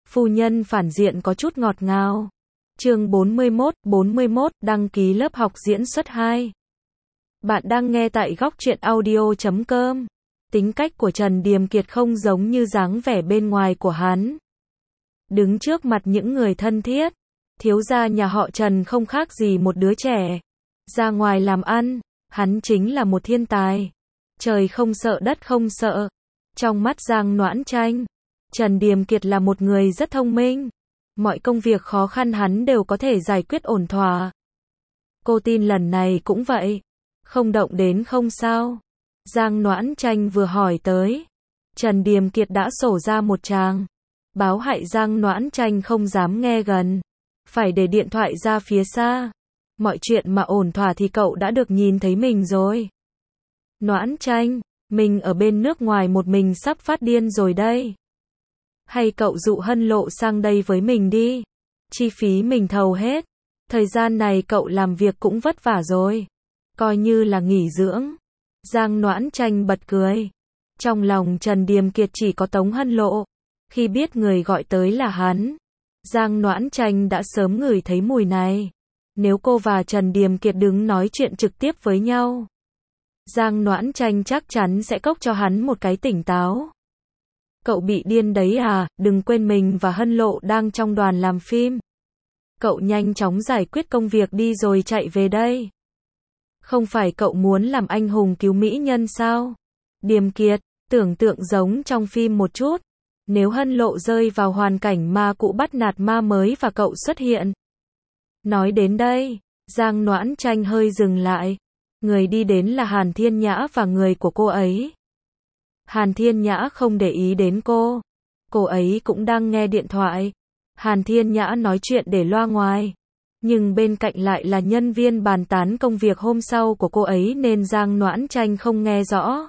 Phu nhân phản diện có chút ngọt ngào. Chương 41, đăng ký lớp học diễn xuất 2. Bạn đang nghe tại góc truyện audio.com. Tính cách của Trần Điềm Kiệt không giống như dáng vẻ bên ngoài của hắn. Đứng trước mặt những người thân thiết, thiếu gia nhà họ Trần không khác gì một đứa trẻ. Ra ngoài làm ăn, hắn chính là một thiên tài. Trời không sợ đất không sợ. Trong mắt Giang Noãn Tranh, Trần Điềm Kiệt là một người rất thông minh. Mọi công việc khó khăn hắn đều có thể giải quyết ổn thỏa. Cô tin lần này cũng vậy. Không động đến không sao. Giang Noãn Tranh vừa hỏi tới, Trần Điềm Kiệt đã sổ ra một tràng. Báo hại Giang Noãn Tranh không dám nghe gần. Phải để điện thoại ra phía xa. Mọi chuyện mà ổn thỏa thì cậu đã được nhìn thấy mình rồi. Noãn Tranh, mình ở bên nước ngoài một mình sắp phát điên rồi đây. Hay cậu dụ Hân Lộ sang đây với mình đi. Chi phí mình thầu hết. Thời gian này cậu làm việc cũng vất vả rồi. Coi như là nghỉ dưỡng. Giang Noãn Tranh bật cười. Trong lòng Trần Điềm Kiệt chỉ có Tống Hân Lộ. Khi biết người gọi tới là hắn, Giang Noãn Tranh đã sớm ngửi thấy mùi này. Nếu cô và Trần Điềm Kiệt đứng nói chuyện trực tiếp với nhau, Giang Noãn Tranh chắc chắn sẽ cốc cho hắn một cái tỉnh táo. Cậu bị điên đấy à, đừng quên mình và Hân Lộ đang trong đoàn làm phim. Cậu nhanh chóng giải quyết công việc đi rồi chạy về đây. Không phải cậu muốn làm anh hùng cứu mỹ nhân sao? Điềm Kiệt, tưởng tượng giống trong phim một chút. Nếu Hân Lộ rơi vào hoàn cảnh ma cũ bắt nạt ma mới và cậu xuất hiện. Nói đến đây, Giang Noãn Tranh hơi dừng lại. Người đi đến là Hàn Thiên Nhã và người của cô ấy. Hàn Thiên Nhã không để ý đến cô. Cô ấy cũng đang nghe điện thoại. Hàn Thiên Nhã nói chuyện để loa ngoài. Nhưng bên cạnh lại là nhân viên bàn tán công việc hôm sau của cô ấy nên Giang Noãn Tranh không nghe rõ.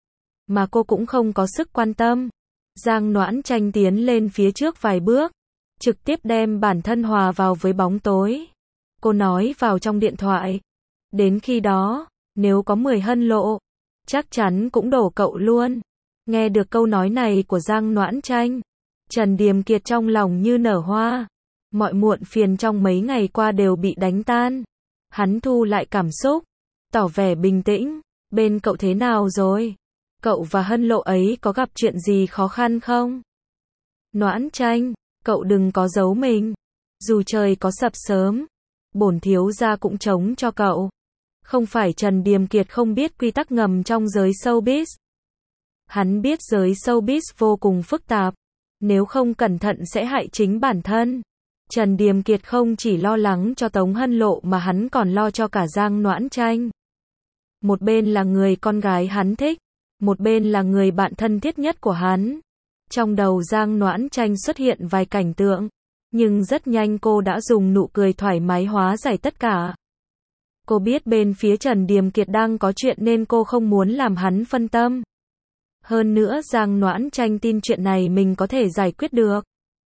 Mà cô cũng không có sức quan tâm. Giang Noãn Tranh tiến lên phía trước vài bước. Trực tiếp đem bản thân hòa vào với bóng tối. Cô nói vào trong điện thoại. Đến khi đó, nếu có 10 Hân Lộ, chắc chắn cũng đổ cậu luôn. Nghe được câu nói này của Giang Noãn Tranh, Trần Điềm Kiệt trong lòng như nở hoa. Mọi muộn phiền trong mấy ngày qua đều bị đánh tan. Hắn thu lại cảm xúc, tỏ vẻ bình tĩnh. Bên cậu thế nào rồi? Cậu và Hân Lộ ấy có gặp chuyện gì khó khăn không? Noãn Tranh, cậu đừng có giấu mình. Dù trời có sập sớm, bổn thiếu gia cũng chống cho cậu. Không phải Trần Điềm Kiệt không biết quy tắc ngầm trong giới showbiz. Hắn biết giới showbiz vô cùng phức tạp. Nếu không cẩn thận sẽ hại chính bản thân. Trần Điềm Kiệt không chỉ lo lắng cho Tống Hân Lộ mà hắn còn lo cho cả Giang Noãn Tranh. Một bên là người con gái hắn thích. Một bên là người bạn thân thiết nhất của hắn. Trong đầu Giang Noãn Tranh xuất hiện vài cảnh tượng. Nhưng rất nhanh cô đã dùng nụ cười thoải mái hóa giải tất cả. Cô biết bên phía Trần Điềm Kiệt đang có chuyện nên cô không muốn làm hắn phân tâm. Hơn nữa Giang Noãn Tranh tin chuyện này mình có thể giải quyết được.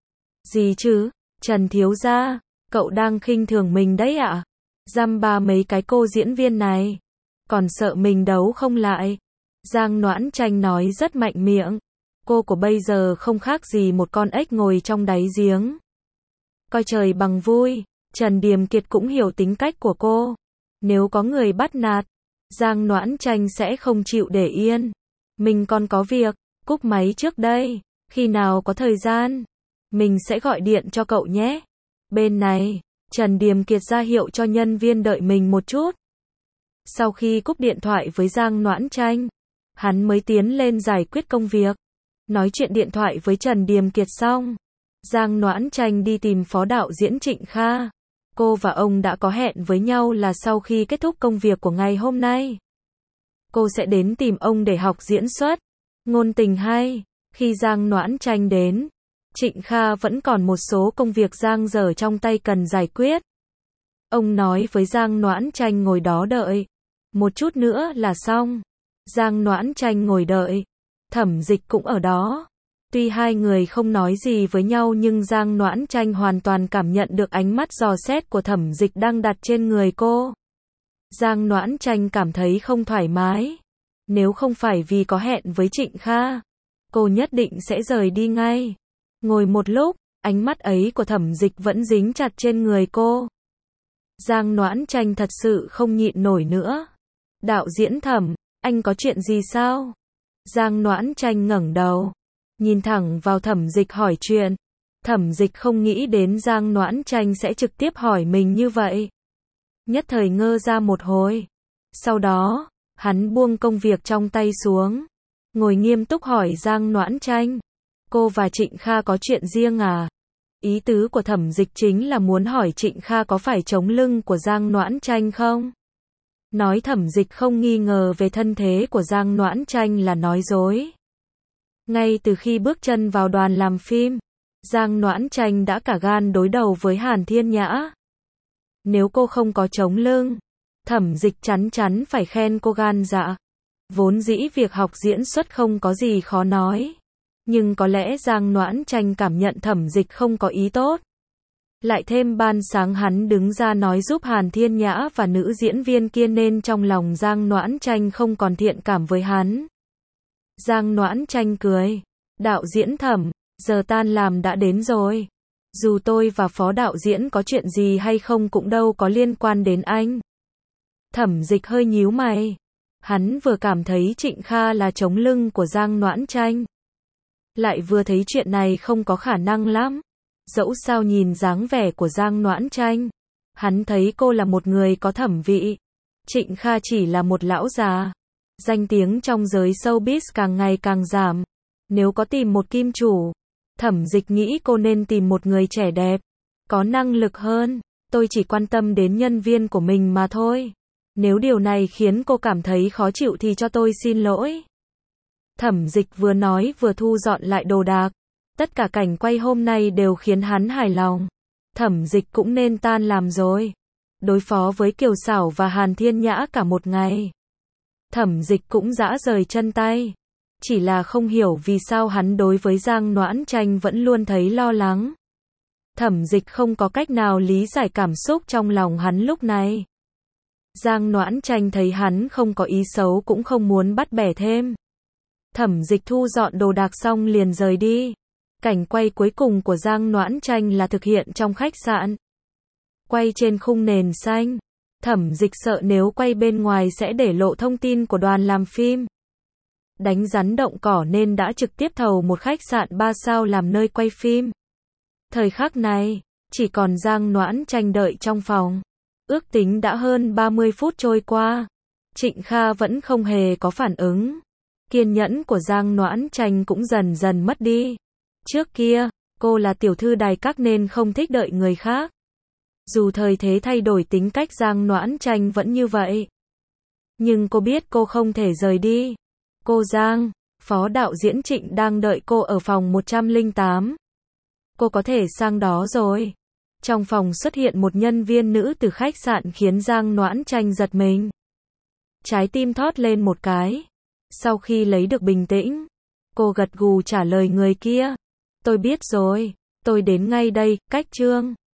Gì chứ? Trần thiếu gia, cậu đang khinh thường mình đấy ạ? Dăm ba mấy cái cô diễn viên này. Còn sợ mình đấu không lại. Giang Noãn Tranh nói rất mạnh miệng. Cô của bây giờ không khác gì một con ếch ngồi trong đáy giếng. Coi trời bằng vui. Trần Điềm Kiệt cũng hiểu tính cách của cô. Nếu có người bắt nạt, Giang Noãn Tranh sẽ không chịu để yên. Mình còn có việc, cúp máy trước đây. Khi nào có thời gian, mình sẽ gọi điện cho cậu nhé. Bên này, Trần Điềm Kiệt ra hiệu cho nhân viên đợi mình một chút. Sau khi cúp điện thoại với Giang Noãn Tranh, hắn mới tiến lên giải quyết công việc. Nói chuyện điện thoại với Trần Điềm Kiệt xong, Giang Noãn Tranh đi tìm phó đạo diễn Trịnh Kha. Cô và ông đã có hẹn với nhau là sau khi kết thúc công việc của ngày hôm nay, cô sẽ đến tìm ông để học diễn xuất. Ngôn tình hay, khi Giang Noãn Tranh đến, Trịnh Kha vẫn còn một số công việc dang dở trong tay cần giải quyết. Ông nói với Giang Noãn Tranh ngồi đó đợi. Một chút nữa là xong. Giang Noãn Tranh ngồi đợi. Thẩm Dịch cũng ở đó. Tuy hai người không nói gì với nhau nhưng Giang Noãn Tranh hoàn toàn cảm nhận được ánh mắt dò xét của Thẩm Dịch đang đặt trên người cô. Giang Noãn Tranh cảm thấy không thoải mái. Nếu không phải vì có hẹn với Trịnh Kha, cô nhất định sẽ rời đi ngay. Ngồi một lúc, Ánh mắt ấy của Thẩm Dịch vẫn dính chặt trên người cô. Giang Noãn Tranh thật sự không nhịn nổi nữa. Đạo diễn Thẩm, anh có chuyện gì sao? Giang Noãn Tranh ngẩng đầu, nhìn thẳng vào Thẩm Dịch hỏi chuyện. Thẩm Dịch không nghĩ đến Giang Noãn Tranh sẽ trực tiếp hỏi mình như vậy. Nhất thời ngơ ra một hồi. Sau đó, hắn buông công việc trong tay xuống, ngồi nghiêm túc hỏi Giang Noãn Tranh. Cô và Trịnh Kha có chuyện riêng à? Ý tứ của Thẩm Dịch chính là muốn hỏi Trịnh Kha có phải chống lưng của Giang Noãn Tranh không? Nói Thẩm Dịch không nghi ngờ về thân thế của Giang Noãn Tranh là nói dối. Ngay từ khi bước chân vào đoàn làm phim, Giang Noãn Tranh đã cả gan đối đầu với Hàn Thiên Nhã. Nếu cô không có chống lưng, Thẩm Dịch chắn chắn phải khen cô gan dạ. Vốn dĩ việc học diễn xuất không có gì khó nói. Nhưng có lẽ Giang Noãn Tranh cảm nhận Thẩm Dịch không có ý tốt. Lại thêm ban sáng hắn đứng ra nói giúp Hàn Thiên Nhã và nữ diễn viên kia nên trong lòng Giang Noãn Tranh không còn thiện cảm với hắn. Giang Noãn Tranh cười. Đạo diễn Thẩm, giờ tan làm đã đến rồi. Dù tôi và phó đạo diễn có chuyện gì hay không cũng đâu có liên quan đến anh. Thẩm Dịch hơi nhíu mày. Hắn vừa cảm thấy Trịnh Kha là chống lưng của Giang Noãn Tranh. Lại vừa thấy chuyện này không có khả năng lắm. Dẫu sao nhìn dáng vẻ của Giang Noãn Tranh, hắn thấy cô là một người có thẩm vị. Trịnh Kha chỉ là một lão già. Danh tiếng trong giới showbiz càng ngày càng giảm. Nếu có tìm một kim chủ, Thẩm Dịch nghĩ cô nên tìm một người trẻ đẹp, có năng lực hơn. Tôi chỉ quan tâm đến nhân viên của mình mà thôi. Nếu điều này khiến cô cảm thấy khó chịu thì cho tôi xin lỗi. Thẩm Dịch vừa nói vừa thu dọn lại đồ đạc. Tất cả cảnh quay hôm nay đều khiến hắn hài lòng. Thẩm Dịch cũng nên tan làm rồi. Đối phó với Kiều Xảo và Hàn Thiên Nhã cả một ngày. Thẩm Dịch cũng rã rời chân tay. Chỉ là không hiểu vì sao hắn đối với Giang Noãn Tranh vẫn luôn thấy lo lắng. Thẩm Dịch không có cách nào lý giải cảm xúc trong lòng hắn lúc này. Giang Noãn Tranh thấy hắn không có ý xấu cũng không muốn bắt bẻ thêm. Thẩm Dịch thu dọn đồ đạc xong liền rời đi. Cảnh quay cuối cùng của Giang Noãn Tranh là thực hiện trong khách sạn. Quay trên khung nền xanh. Thẩm Dịch sợ nếu quay bên ngoài sẽ để lộ thông tin của đoàn làm phim. Đánh rắn động cỏ nên đã trực tiếp thầu một khách sạn 3 sao làm nơi quay phim. Thời khắc này, chỉ còn Giang Noãn Tranh đợi trong phòng. Ước tính đã hơn 30 phút trôi qua. Trịnh Kha vẫn không hề có phản ứng. Kiên nhẫn của Giang Noãn Tranh cũng dần dần mất đi. Trước kia, cô là tiểu thư đài các nên không thích đợi người khác. Dù thời thế thay đổi tính cách Giang Noãn Tranh vẫn như vậy. Nhưng cô biết cô không thể rời đi. Cô Giang, phó đạo diễn Trịnh đang đợi cô ở phòng 108. Cô có thể sang đó rồi. Trong phòng xuất hiện một nhân viên nữ từ khách sạn khiến Giang Noãn Tranh giật mình. Trái tim thót lên một cái. Sau khi lấy được bình tĩnh, cô gật gù trả lời người kia. Tôi biết rồi, tôi đến ngay đây, cách Trương.